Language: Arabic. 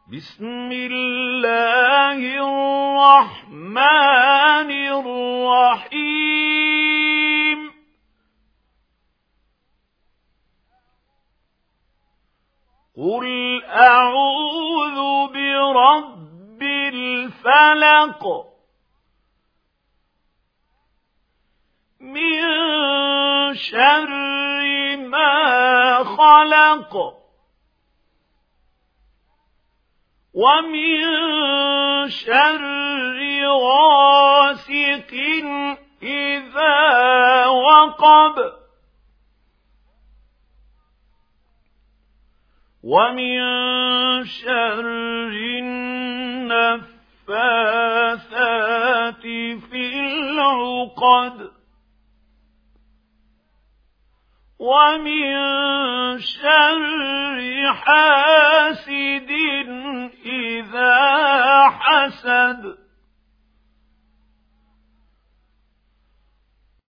بسم الله الرحمن الرحيم قل أعوذ برب الفلق من شر ما خلق ومن شر غاسق إذا وقب ومن شر النفاثات في العقد ومن شر حاسد إذا حسد